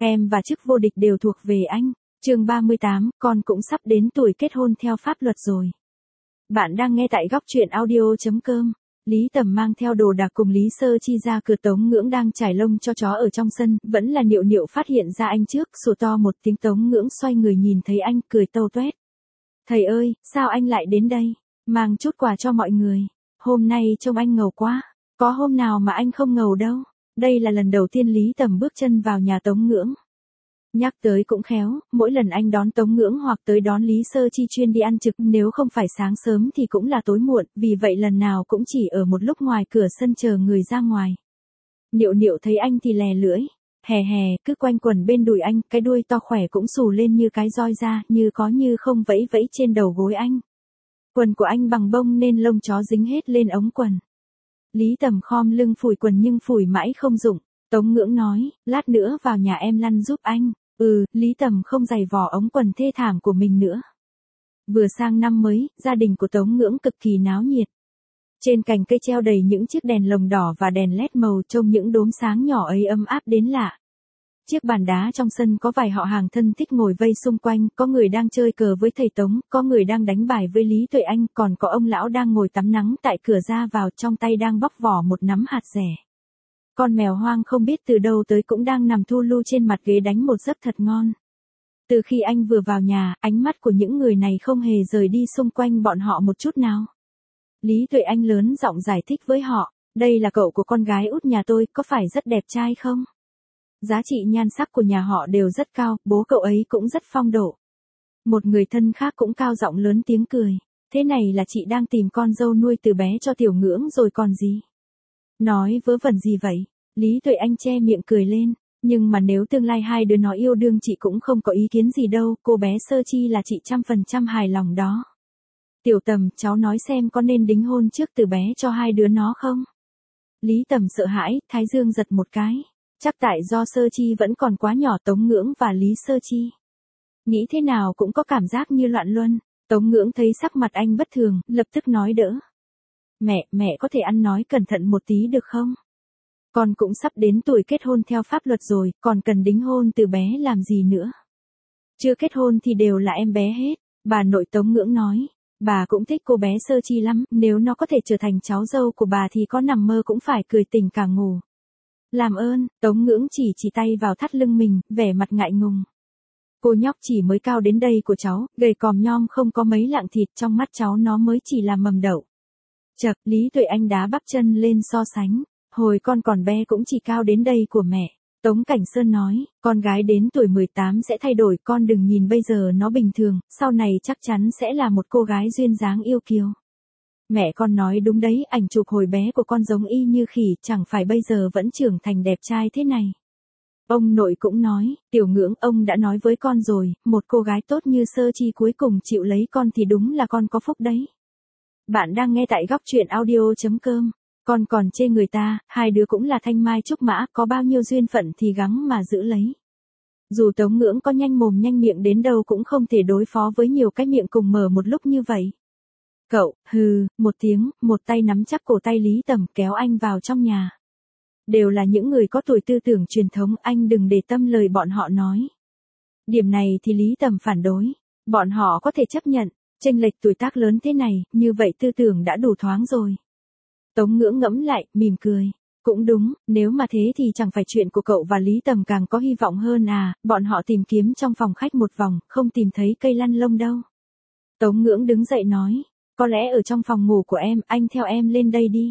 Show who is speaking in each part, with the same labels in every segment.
Speaker 1: Em và chức vô địch đều thuộc về anh. Chương 38, con cũng sắp đến tuổi kết hôn theo pháp luật rồi. Bạn đang nghe tại góc truyện audio.com. Lý Tầm mang theo đồ đạc cùng Lý Sơ Chi ra cửa. Tống Ngưỡng đang trải lông cho chó ở trong sân, vẫn là Niệu Niệu phát hiện ra anh trước, sủa to một tiếng. Tống Ngưỡng xoay người nhìn thấy anh, cười tâu toét. Thầy ơi, sao anh lại đến đây? Mang chút quà cho mọi người. Hôm nay trông anh ngầu quá. Có hôm nào mà anh không ngầu đâu. Đây là lần đầu tiên Lý Tầm bước chân vào nhà Tống Ngưỡng. Nhắc tới cũng khéo, mỗi lần anh đón Tống Ngưỡng hoặc tới đón Lý Sơ Chi chuyên đi ăn trực, nếu không phải sáng sớm thì cũng là tối muộn, vì vậy lần nào cũng chỉ ở một lúc ngoài cửa sân chờ người ra ngoài. Niệu Niệu thấy anh thì lè lưỡi, hè hè, cứ quanh quẩn bên đùi anh, cái đuôi to khỏe cũng xù lên như cái roi ra, như có như không vẫy vẫy trên đầu gối anh. Quần của anh bằng bông nên lông chó dính hết lên ống quần. Lý Tầm khom lưng phủi quần nhưng phủi mãi không dụng. Tống Ngưỡng nói, lát nữa vào nhà em lăn giúp anh. Lý Tầm không giày vò ống quần thê thảm của mình nữa. Vừa sang năm mới, gia đình của Tống Ngưỡng cực kỳ náo nhiệt. Trên cành cây treo đầy những chiếc đèn lồng đỏ và đèn led màu, trông những đốm sáng nhỏ ấy ấm áp đến lạ. Chiếc bàn đá trong sân có vài họ hàng thân thích ngồi vây xung quanh, có người đang chơi cờ với thầy Tống, có người đang đánh bài với Lý Tuệ Anh, còn có ông lão đang ngồi tắm nắng tại cửa ra vào, trong tay đang bóc vỏ một nắm hạt dẻ. Con mèo hoang không biết từ đâu tới cũng đang nằm thu lu trên mặt ghế đánh một giấc thật ngon. Từ khi anh vừa vào nhà, ánh mắt của những người này không hề rời đi xung quanh bọn họ một chút nào. Lý Tuệ Anh lớn giọng giải thích với họ, đây là cậu của con gái út nhà tôi, có phải rất đẹp trai không? Giá trị nhan sắc của nhà họ đều rất cao, bố cậu ấy cũng rất phong độ. Một người thân khác cũng cao giọng lớn tiếng cười, thế này là chị đang tìm con dâu nuôi từ bé cho Tiểu Ngưỡng rồi còn gì? Nói vớ vẩn gì vậy? Lý Tuệ Anh che miệng cười lên, nhưng mà nếu tương lai hai đứa nó yêu đương chị cũng không có ý kiến gì đâu, cô bé Sơ Chi là chị 100% hài lòng đó. Tiểu Tầm, cháu nói xem có nên đính hôn trước từ bé cho hai đứa nó không? Lý Tầm sợ hãi, thái dương giật một cái. Chắc tại do Sơ Chi vẫn còn quá nhỏ. Tống Ngưỡng và Lý Sơ Chi nghĩ thế nào cũng có cảm giác như loạn luân. Tống Ngưỡng thấy sắc mặt anh bất thường, lập tức nói đỡ. Mẹ có thể ăn nói cẩn thận một tí được không? Con cũng sắp đến tuổi kết hôn theo pháp luật rồi, còn cần đính hôn từ bé làm gì nữa? Chưa kết hôn thì đều là em bé hết. Bà nội Tống Ngưỡng nói, bà cũng thích cô bé Sơ Chi lắm, nếu nó có thể trở thành cháu dâu của bà thì có nằm mơ cũng phải cười tỉnh cả ngủ. Làm ơn, Tống Ngưỡng chỉ tay vào thắt lưng mình, vẻ mặt ngại ngùng. Cô nhóc chỉ mới cao đến đây của cháu, gầy còm nhom không có mấy lạng thịt, trong mắt cháu nó mới chỉ là mầm đậu. Chậc, Lý Tuệ Anh đá bắp chân lên so sánh. Hồi con còn bé cũng chỉ cao đến đây của mẹ. Tống Cảnh Sơn nói, con gái đến tuổi 18 sẽ thay đổi, con đừng nhìn bây giờ nó bình thường, sau này chắc chắn sẽ là một cô gái duyên dáng yêu kiều. Mẹ con nói đúng đấy, ảnh chụp hồi bé của con giống y như khỉ, chẳng phải bây giờ vẫn trưởng thành đẹp trai thế này. Ông nội cũng nói, Tiểu Ngưỡng, ông đã nói với con rồi, một cô gái tốt như Sơ Chi cuối cùng chịu lấy con thì đúng là con có phúc đấy. Bạn đang nghe tại góc truyện audio.com. Con còn chê người ta, hai đứa cũng là thanh mai trúc mã, có bao nhiêu duyên phận thì gắng mà giữ lấy. Dù Tống Ngưỡng có nhanh mồm nhanh miệng đến đâu cũng không thể đối phó với nhiều cái miệng cùng mở một lúc như vậy. Cậu, một tiếng, một tay nắm chắc cổ tay Lý Tầm kéo anh vào trong nhà. Đều là những người có tuổi tư tưởng truyền thống, anh đừng để tâm lời bọn họ nói. Điểm này thì Lý Tầm phản đối, bọn họ có thể chấp nhận, chênh lệch tuổi tác lớn thế này, như vậy tư tưởng đã đủ thoáng rồi. Tống Ngưỡng ngẫm lại, mỉm cười. Cũng đúng, nếu mà thế thì chẳng phải chuyện của cậu và Lý Tầm càng có hy vọng hơn à, bọn họ tìm kiếm trong phòng khách một vòng, không tìm thấy cây lăn lông đâu. Tống Ngưỡng đứng dậy nói, có lẽ ở trong phòng ngủ của em, anh theo em lên đây đi.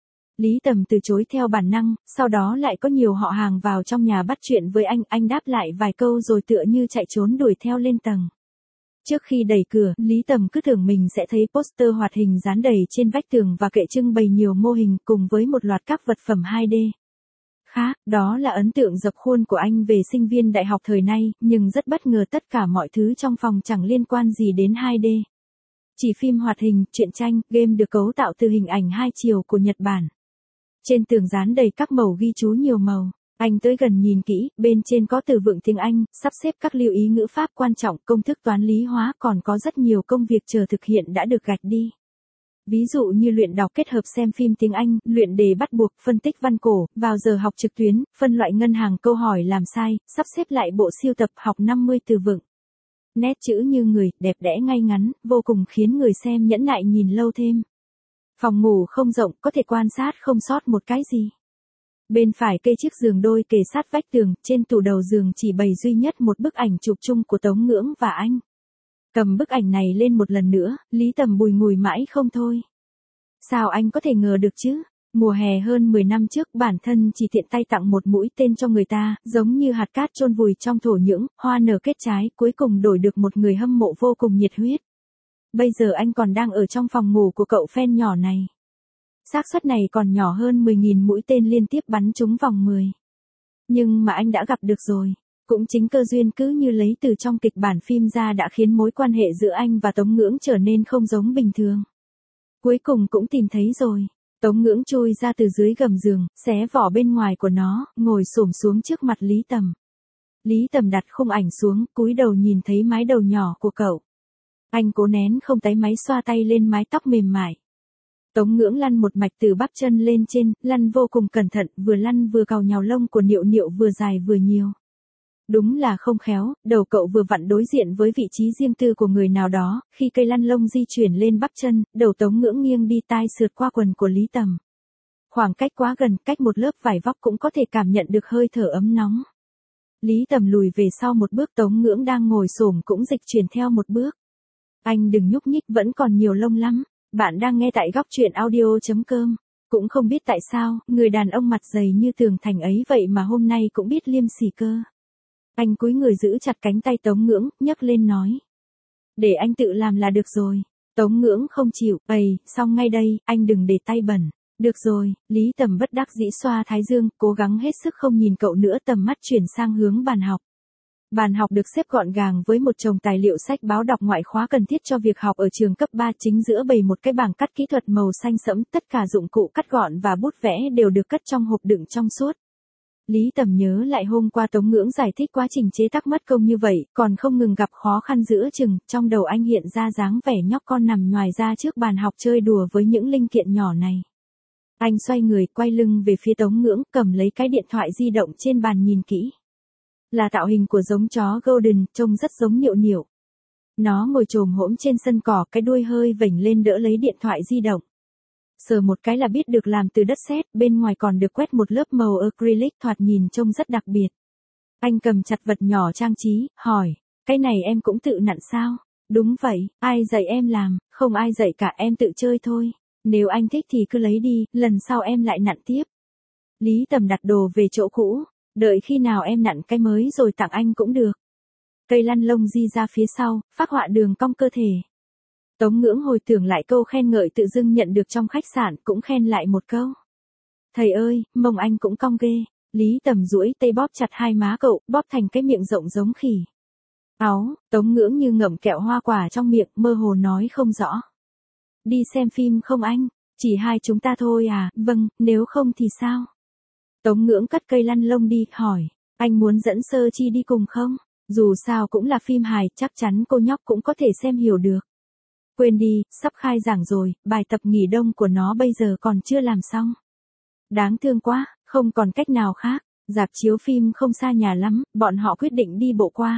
Speaker 1: Lý Tầm từ chối theo bản năng, sau đó lại có nhiều họ hàng vào trong nhà bắt chuyện với anh đáp lại vài câu rồi tựa như chạy trốn đuổi theo lên tầng. Trước khi đẩy cửa, Lý Tầm cứ tưởng mình sẽ thấy poster hoạt hình dán đầy trên vách tường và kệ trưng bày nhiều mô hình cùng với một loạt các vật phẩm 2D. Khác, đó là ấn tượng dập khuôn của anh về sinh viên đại học thời nay, nhưng rất bất ngờ tất cả mọi thứ trong phòng chẳng liên quan gì đến 2D. Chỉ phim hoạt hình, truyện tranh, game được cấu tạo từ hình ảnh hai chiều của Nhật Bản. Trên tường dán đầy các mẩu ghi chú nhiều màu. Anh tới gần nhìn kỹ, bên trên có từ vựng tiếng Anh, sắp xếp các lưu ý ngữ pháp quan trọng, công thức toán lý hóa, còn có rất nhiều công việc chờ thực hiện đã được gạch đi. Ví dụ như luyện đọc kết hợp xem phim tiếng Anh, luyện đề bắt buộc, phân tích văn cổ, vào giờ học trực tuyến, phân loại ngân hàng câu hỏi làm sai, sắp xếp lại bộ siêu tập học 50 từ vựng. Nét chữ như người, đẹp đẽ ngay ngắn, vô cùng khiến người xem nhẫn nại nhìn lâu thêm. Phòng ngủ không rộng, có thể quan sát không sót một cái gì. Bên phải kê chiếc giường đôi kề sát vách tường, trên tủ đầu giường chỉ bày duy nhất một bức ảnh chụp chung của Tống Ngưỡng và anh. Cầm bức ảnh này lên một lần nữa, Lý Tầm bùi ngùi mãi không thôi. Sao anh có thể ngờ được chứ? Mùa hè hơn 10 năm trước bản thân chỉ tiện tay tặng một mũi tên cho người ta, giống như hạt cát chôn vùi trong thổ nhưỡng, hoa nở kết trái, cuối cùng đổi được một người hâm mộ vô cùng nhiệt huyết. Bây giờ anh còn đang ở trong phòng ngủ của cậu fan nhỏ này. Xác suất này còn nhỏ hơn 10.000 mũi tên liên tiếp bắn trúng vòng 10. Nhưng mà anh đã gặp được rồi. Cũng chính cơ duyên cứ như lấy từ trong kịch bản phim ra đã khiến mối quan hệ giữa anh và Tống Ngưỡng trở nên không giống bình thường. Cuối cùng cũng tìm thấy rồi. Tống Ngưỡng chui ra từ dưới gầm giường, xé vỏ bên ngoài của nó, ngồi xổm xuống trước mặt Lý Tầm. Lý Tầm đặt khung ảnh xuống, cúi đầu nhìn thấy mái đầu nhỏ của cậu. Anh cố nén không táy máy xoa tay lên mái tóc mềm mại. Tống Ngưỡng lăn một mạch từ bắp chân lên trên, lăn vô cùng cẩn thận, vừa lăn vừa cào nhào lông của Niệu Niệu vừa dài vừa nhiều. Đúng là không khéo, đầu cậu vừa vặn đối diện với vị trí riêng tư của người nào đó, khi cây lăn lông di chuyển lên bắp chân, đầu Tống Ngưỡng nghiêng đi tai sượt qua quần của Lý Tầm. Khoảng cách quá gần, cách một lớp vải vóc cũng có thể cảm nhận được hơi thở ấm nóng. Lý Tầm lùi về sau một bước, Tống Ngưỡng đang ngồi xổm cũng dịch chuyển theo một bước. Anh đừng nhúc nhích, vẫn còn nhiều lông lắm. Bạn đang nghe tại góc truyện audio.com. Cũng không biết tại sao, người đàn ông mặt dày như tường thành ấy vậy mà hôm nay cũng biết liêm sỉ cơ. Anh cúi người giữ chặt cánh tay Tống Ngưỡng, nhấc lên nói. Để anh tự làm là được rồi. Tống Ngưỡng không chịu, xong ngay đây, anh đừng để tay bẩn. Được rồi, Lý Tầm bất đắc dĩ xoa thái dương, cố gắng hết sức không nhìn cậu nữa, tầm mắt chuyển sang hướng bàn học. Bàn học được xếp gọn gàng với một chồng tài liệu sách báo đọc ngoại khóa cần thiết cho việc học ở trường cấp 3, chính giữa bày một cái bảng cắt kỹ thuật màu xanh sẫm, tất cả dụng cụ cắt gọn và bút vẽ đều được cất trong hộp đựng trong suốt. Lý Tầm nhớ lại hôm qua Tống Ngưỡng giải thích quá trình chế tác mất công như vậy, còn không ngừng gặp khó khăn giữa chừng, trong đầu anh hiện ra dáng vẻ nhóc con nằm nhoài ra trước bàn học chơi đùa với những linh kiện nhỏ này. Anh xoay người, quay lưng về phía Tống Ngưỡng, cầm lấy cái điện thoại di động trên bàn nhìn kỹ. Là tạo hình của giống chó Golden, trông rất giống Niệu Niệu. Nó ngồi chồm hổm trên sân cỏ, cái đuôi hơi vểnh lên đỡ lấy điện thoại di động. Sờ một cái là biết được làm từ đất sét, bên ngoài còn được quét một lớp màu acrylic, thoạt nhìn trông rất đặc biệt. Anh cầm chặt vật nhỏ trang trí, hỏi, cái này em cũng tự nặn sao? Đúng vậy, ai dạy em làm? Không ai dạy cả, em tự chơi thôi. Nếu anh thích thì cứ lấy đi, lần sau em lại nặn tiếp. Lý Tầm đặt đồ về chỗ cũ, đợi khi nào em nặn cái mới rồi tặng anh cũng được. Cây lăn lông di ra phía sau, phác họa đường cong cơ thể. Tống Ngưỡng hồi tưởng lại câu khen ngợi tự dưng nhận được trong khách sạn, cũng khen lại một câu. Thầy ơi, mông anh cũng cong ghê. Lý Tầm duỗi tay bóp chặt hai má cậu, bóp thành cái miệng rộng giống khỉ. Áo, Tống Ngưỡng như ngậm kẹo hoa quả trong miệng, mơ hồ nói không rõ. Đi xem phim không anh? Chỉ hai chúng ta thôi à? Vâng, nếu không thì sao? Tống Ngưỡng cất cây lăn lông đi, hỏi, anh muốn dẫn Sơ Chi đi cùng không? Dù sao cũng là phim hài, chắc chắn cô nhóc cũng có thể xem hiểu được. Quên đi, sắp khai giảng rồi, bài tập nghỉ đông của nó bây giờ còn chưa làm xong. Đáng thương quá, không còn cách nào khác, rạp chiếu phim không xa nhà lắm, bọn họ quyết định đi bộ qua.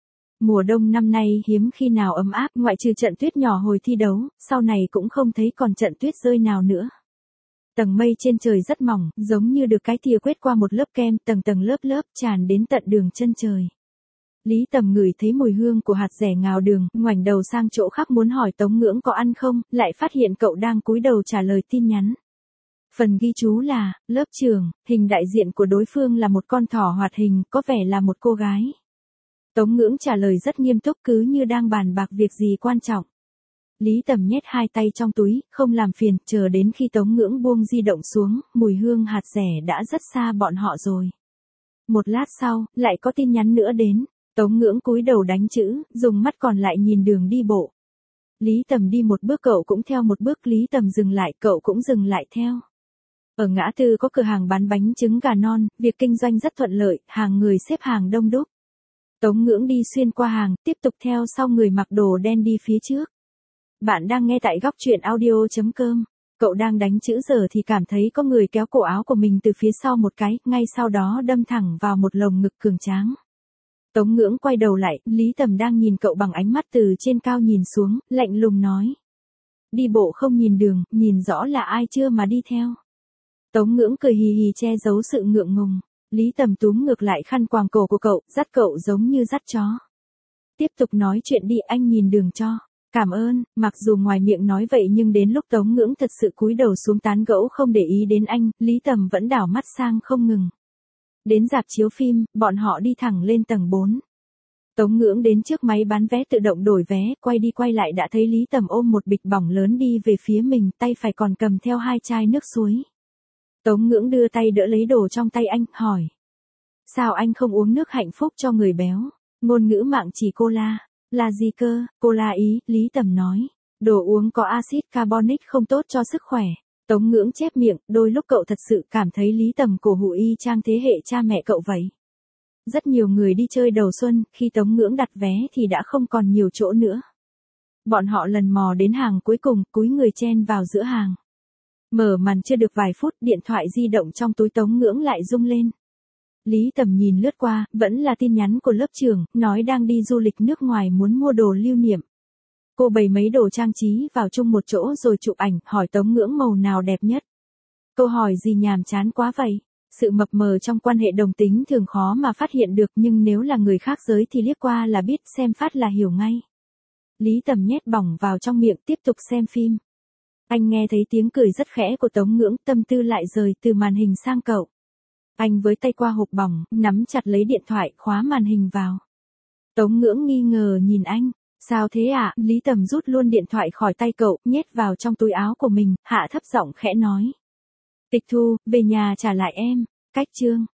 Speaker 1: Mùa đông năm nay hiếm khi nào ấm áp, ngoại trừ trận tuyết nhỏ hồi thi đấu, sau này cũng không thấy còn trận tuyết rơi nào nữa. Tầng mây trên trời rất mỏng, giống như được cái thìa quét qua một lớp kem, tầng tầng lớp lớp tràn đến tận đường chân trời. Lý Tầm ngửi thấy mùi hương của hạt dẻ ngào đường, ngoảnh đầu sang chỗ khác muốn hỏi Tống Ngưỡng có ăn không, lại phát hiện cậu đang cúi đầu trả lời tin nhắn. Phần ghi chú là, lớp trường, hình đại diện của đối phương là một con thỏ hoạt hình, có vẻ là một cô gái. Tống Ngưỡng trả lời rất nghiêm túc, cứ như đang bàn bạc việc gì quan trọng. Lý Tầm nhét hai tay trong túi, không làm phiền, chờ đến khi Tống Ngưỡng buông di động xuống, mùi hương hạt dẻ đã rất xa bọn họ rồi. Một lát sau, lại có tin nhắn nữa đến. Tống Ngưỡng cúi đầu đánh chữ, dùng mắt còn lại nhìn đường đi bộ. Lý Tầm đi một bước cậu cũng theo một bước, Lý Tầm dừng lại cậu cũng dừng lại theo. Ở ngã tư có cửa hàng bán bánh trứng gà non, việc kinh doanh rất thuận lợi, hàng người xếp hàng đông đúc. Tống Ngưỡng đi xuyên qua hàng, tiếp tục theo sau người mặc đồ đen đi phía trước. Bạn đang nghe tại góc truyện audio.com. Cậu đang đánh chữ giờ thì cảm thấy có người kéo cổ áo của mình từ phía sau một cái, ngay sau đó đâm thẳng vào một lồng ngực cường tráng. Tống Ngưỡng quay đầu lại, Lý Tầm đang nhìn cậu bằng ánh mắt từ trên cao nhìn xuống, lạnh lùng nói. Đi bộ không nhìn đường, nhìn rõ là ai chưa mà đi theo. Tống Ngưỡng cười hì hì che giấu sự ngượng ngùng. Lý Tầm túm ngược lại khăn quàng cổ của cậu, dắt cậu giống như dắt chó. Tiếp tục nói chuyện đi, anh nhìn đường cho. Cảm ơn. Mặc dù ngoài miệng nói vậy nhưng đến lúc Tống Ngưỡng thật sự cúi đầu xuống tán gẫu không để ý đến anh, Lý Tầm vẫn đảo mắt sang không ngừng. Đến rạp chiếu phim, bọn họ đi thẳng lên tầng 4. Tống Ngưỡng đến trước máy bán vé tự động đổi vé, quay đi quay lại đã thấy Lý Tầm ôm một bịch bỏng lớn đi về phía mình, tay phải còn cầm theo 2 chai nước suối. Tống Ngưỡng đưa tay đỡ lấy đồ trong tay anh, hỏi. Sao anh không uống nước hạnh phúc cho người béo? Ngôn ngữ mạng chỉ cola. Là gì cơ? Cola Ý, Lý Tầm nói. Đồ uống có axit carbonic không tốt cho sức khỏe. Tống Ngưỡng chép miệng, đôi lúc cậu thật sự cảm thấy Lý Tầm cổ hủ y chang thế hệ cha mẹ cậu vậy. Rất nhiều người đi chơi đầu xuân, khi Tống Ngưỡng đặt vé thì đã không còn nhiều chỗ nữa. Bọn họ lần mò đến hàng cuối cùng, cúi người chen vào giữa hàng. Mở màn chưa được vài phút, điện thoại di động trong túi Tống Ngưỡng lại rung lên. Lý Tầm nhìn lướt qua, vẫn là tin nhắn của lớp trưởng, nói đang đi du lịch nước ngoài muốn mua đồ lưu niệm. Cô bày mấy đồ trang trí vào chung một chỗ rồi chụp ảnh, hỏi Tống Ngưỡng màu nào đẹp nhất. Câu hỏi gì nhàm chán quá vậy? Sự mập mờ trong quan hệ đồng tính thường khó mà phát hiện được, nhưng nếu là người khác giới thì liếc qua là biết, xem phát là hiểu ngay. Lý Tầm nhét bỏng vào trong miệng, tiếp tục xem phim. Anh nghe thấy tiếng cười rất khẽ của Tống Ngưỡng, tâm tư lại rời từ màn hình sang cậu. Anh với tay qua hộp bỏng, nắm chặt lấy điện thoại, khóa màn hình vào. Tống Ngưỡng nghi ngờ nhìn anh. Sao thế ạ? Lý Tầm rút luôn điện thoại khỏi tay cậu, nhét vào trong túi áo của mình, hạ thấp giọng khẽ nói. Tịch Thu, về nhà trả lại em. Cách chương.